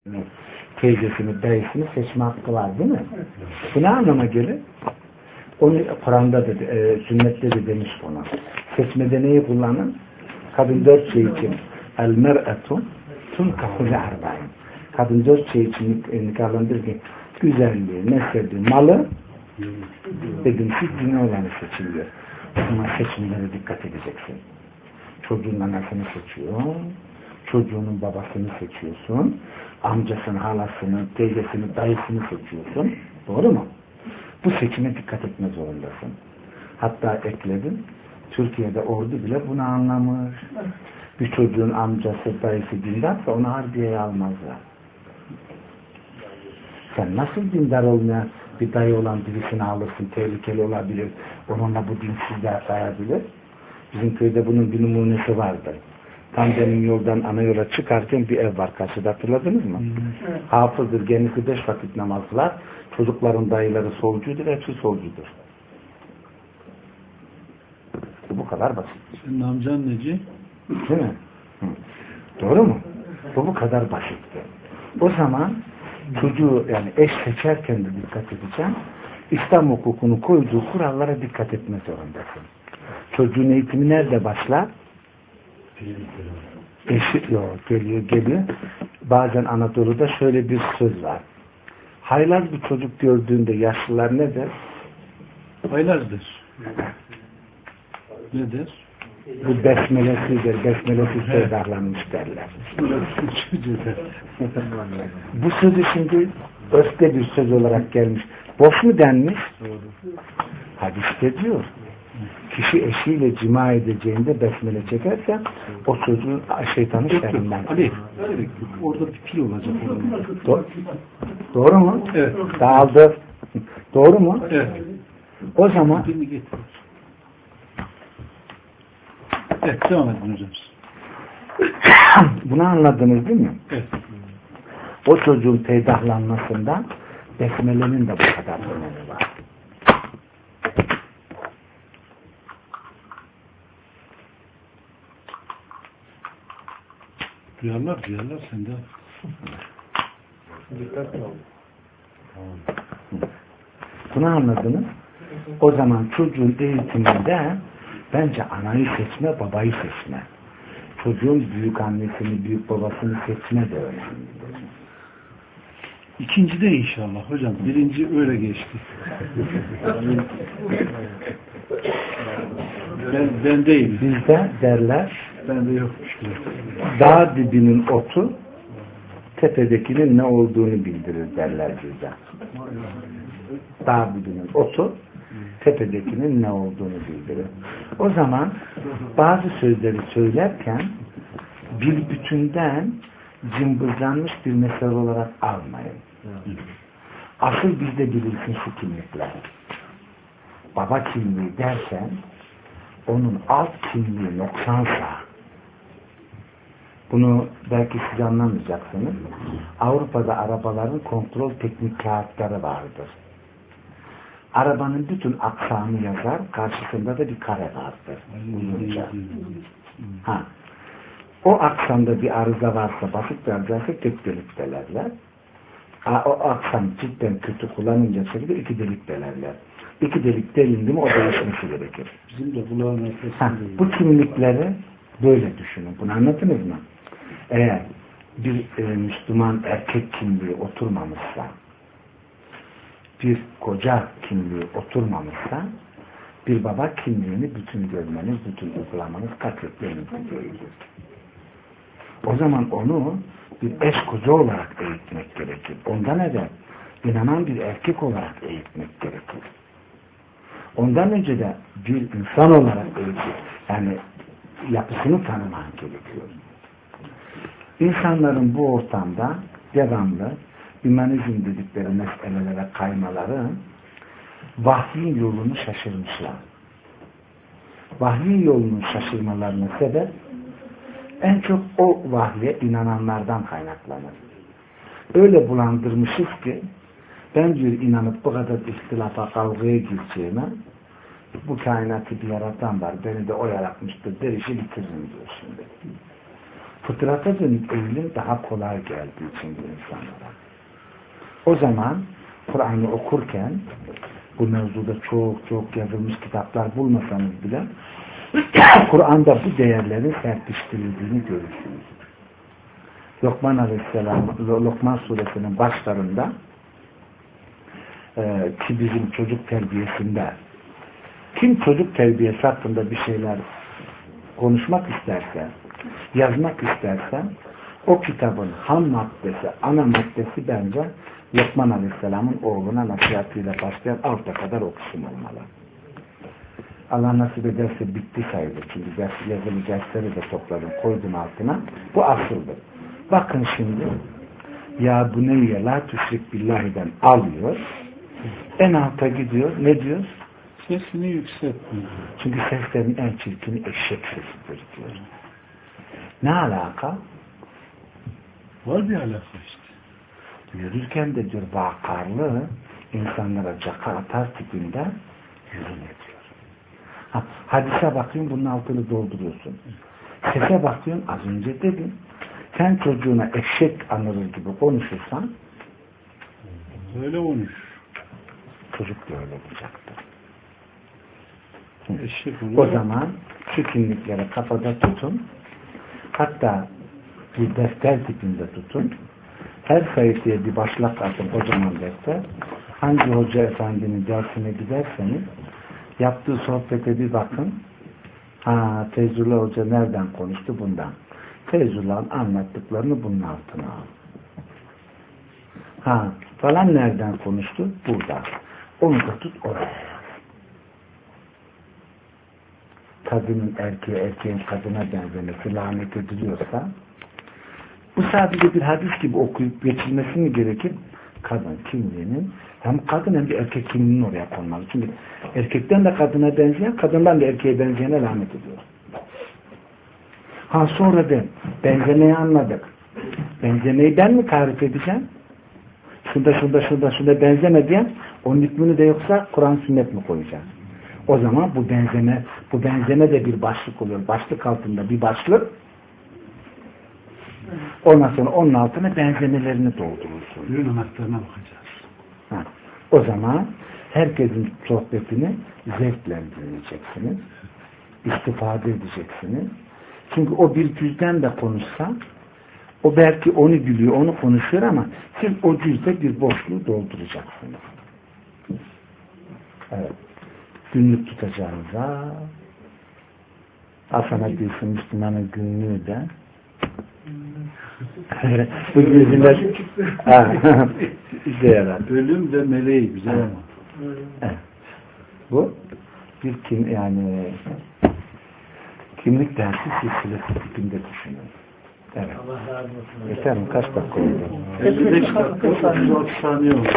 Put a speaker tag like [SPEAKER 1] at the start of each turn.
[SPEAKER 1] teyzesini, dayısını seçme hakkı var değil mi? Bu ne anlama gelir? Onu Kur'an'da da, sünnette de demiş buna. Seçmede neyi kullanın? Kadın 4 şey için. El mer'etu tunkahu li'arba'in. Kadın 4 şey için nikahlandırırken güzelliği, nesebi, malı ve dinsiz dini olanı seçiliyor. O zaman seçimlere dikkat edeceksin. Çocuğun anasını seçiyorsun, çocuğunun babasını seçiyorsun, amcasını, halasını, teyzesini, dayısını seçiyorsun. Doğru mu? Bu seçime dikkat etme zorundasın. Hatta ekledim, Türkiye'de ordu bile bunu anlamış. Bir çocuğun amcası, dayısı dindarsa onu harbiyeye almazlar. Sen nasıl dindar olmayan bir dayı olan birisini alırsın, tehlikeli olabilir, onunla bu dinsizliğe sayabilir. Bizim köyde bunun bir numunesi vardır. Tam benim yoldan ana yola çıkarken bir ev var karşıda, hatırladınız mı? Hafızdır, kendisi 5 vakit namaz kılar. Çocukların dayıları solcudur, hepsi solcudur. Bu kadar basit.
[SPEAKER 2] Senin amcan neci?
[SPEAKER 1] Değil mi? Hı. Doğru mu? Bu kadar basitti. O zaman çocuğu, yani eş seçerken de dikkat edeceğim. İslam hukukunu koyduğu kurallara dikkat etme zorundasın. Çocuğun eğitimi nerede başlar? Geliyor. Bazen Anadolu'da şöyle bir söz var. Haylaz bir çocuk gördüğünde yaşlılar ne der?
[SPEAKER 2] Haylazdır. Ne der?
[SPEAKER 1] Bu besmelesidir, besmelesiz sevdahlanmış derler. Bu sözü şimdi özde bir söz olarak gelmiş. Boş mu denmiş? Hadiste diyor. Kişi eşiyle cima edeceğinde besmele çekerse o çocuğun şeytanın şerrinden.
[SPEAKER 2] Ali, orada bir pil olacak.
[SPEAKER 1] Doğru mu?
[SPEAKER 2] Evet.
[SPEAKER 1] Dağıldı. Doğru mu?
[SPEAKER 2] Evet.
[SPEAKER 1] O zaman
[SPEAKER 2] evet, devam edin hocam.
[SPEAKER 1] Bunu anladınız değil mi?
[SPEAKER 2] Evet.
[SPEAKER 1] O çocuğun peydahlanmasında besmelenin de bu kadar önemi var.
[SPEAKER 2] Duyarlar sen de.
[SPEAKER 1] Bunu anladınız. O zaman çocuğun eğitiminde bence anayı seçme, babayı seçme. Çocuğun büyük annesini, büyük babasını seçme de önemli.
[SPEAKER 2] İkinci de inşallah hocam. Birinci öyle geçti. Ben değil.
[SPEAKER 1] Bizde derler,
[SPEAKER 2] Bende yokmuş.
[SPEAKER 1] dağ dibinin otu tepedekinin ne olduğunu bildirir derler bizde. Dağ dibinin otu tepedekinin ne olduğunu bildirir. O zaman bazı sözleri söylerken bir bütünden cımbızlanmış bir mesele olarak almayın. Asıl bizde bilinsin şu kimlikler. Baba kimliği derken onun alt kimliği noksansa, bunu belki siz anlamayacaksınız. Avrupa'da arabaların kontrol teknik kağıtları vardır. Arabanın bütün aksamı yazar, karşısında da bir kare vardır. Uzunca. O aksamda bir arıza varsa, basit bir arıza varsa tek delik delerler. O aksam cidden kötü kullanınca şekilde 2 delik delerler. 2 delik delindi mi o değişmesi gerekir.
[SPEAKER 2] Bizim de kulağın
[SPEAKER 1] Bu kimlikleri böyle düşünün. Bunu anladınız mı? Eğer bir Müslüman erkek kimliği oturmamışsa, bir koca kimliği oturmamışsa, bir baba kimliğini bütün görmeniz, bütün uygulamanız katiyetle mümkün değildir. O zaman onu bir eş koca olarak eğitmek gerekir. Ondan evvel inanan bir erkek olarak eğitmek gerekir. Ondan önce de bir insan olarak eğitim, yani yapısını tanıman gerekiyor. İnsanların bu ortamda devamlı ümanizm dedikleri meselelere kaymaları vahyin yolunu şaşırmışlar. Vahyin yolunu şaşırmalarına sebep en çok o vahye inananlardan kaynaklanır. Öyle bulandırmışız ki ben diyor inanıp bu kadar ihtilafa, kavgaya gireceğime bu kainatı bir yaratan var, beni de o yaratmıştır der işi bitiririm diyor şimdi. Fıtrata dönük eğilim daha kolay geldiği için bu insanlara. O zaman Kur'an'ı okurken bu mevzuda çok yazılmış kitaplar bulmasanız bile Kur'an'da bu değerlerin serpiştirildiğini görürsünüz. Lokman Aleyhisselam, Lokman suresinin başlarında ki bizim çocuk terbiyesinde kim çocuk terbiyesi hakkında bir şeyler konuşmak isterse, yazmak isterse o kitabın ham maddesi, ana maddesi bence Lokman Aleyhisselam'ın oğluna nasihatıyla başlayan alta kadar okusun olmalı. Allah nasip ederse bitti sayılır. Çünkü yazılı dersleri de topladım, koydum altına. Bu asıldır. Bakın şimdi ya bu neyye la tüşrik billahi'den alıyor. En alta gidiyor. Ne diyor?
[SPEAKER 2] Sesini yükseltmiyor.
[SPEAKER 1] Çünkü seslerin en çirkini eşek sesidir diyor. Ne alaka?
[SPEAKER 2] Var bir alaka işte.
[SPEAKER 1] Yürürken de diyor vakarlı insanlara caka atar tipinde yürüme diyor. Hadise bakıyorsun bunun altını dolduruyorsun. Sese bakıyorsun az önce dedim. Sen çocuğuna eşek anırır gibi konuşursan
[SPEAKER 2] öyle konuş.
[SPEAKER 1] çocuk da öyle olacaktır. O zaman şu kimlikleri kafada tutun. Hatta bir defter tipinde tutun. Her sayfaya bir başlık atın kocaman defter. Hangi hoca efendinin dersine giderseniz yaptığı sohbete bir bakın. Feyzullah Hoca nereden konuştu? Bundan. Feyzullah'ın anlattıklarını bunun altına al. Falan nereden konuştu? Burada. Onu da tut oraya. Kadının erkeğe, erkeğin kadına benzemesi lanet ediliyorsa bu sadece bir hadis gibi okuyup geçilmesi mi gerekir? Kadın kimliğinin hem kadın hem de erkek kimliğinin oraya konmalı. Çünkü erkekten de kadına benzeyen, kadından da erkeğe benzeyene lanet ediyor. Sonra benzemeyi anladık. Benzemeyi ben mi tarif edeceğim? Şunda benzeme diyen onun hükmünü de yoksa Kur'an sünnet mi koyacağız? O zaman bu benzeme de bir başlık oluyor. Başlık altında bir başlık. Ondan sonra onun altına benzemelerini doldurursun.
[SPEAKER 2] Düğün anahtarına bakacağız.
[SPEAKER 1] O zaman herkesin sohbetini zevkle dinleyeceksiniz. İstifade edeceksiniz. Çünkü o bir cüzden de konuşsa o belki onu gülüyor, onu konuşuyor ama siz o cüzde bir boşluğu dolduracaksınız. Evet. Günlük tutacağınıza Hasan Akgülsün Müslümanın günlüğü de bu yüzünden işe yarar.
[SPEAKER 2] Ölüm ve meleği güzel ama.
[SPEAKER 1] Evet. Bu bir kimlik dersi silsilesi tipinde düşünün. Evet. Yeter mi? Kaç dakika oldu?
[SPEAKER 2] 55 dakika 36 saniye oldu.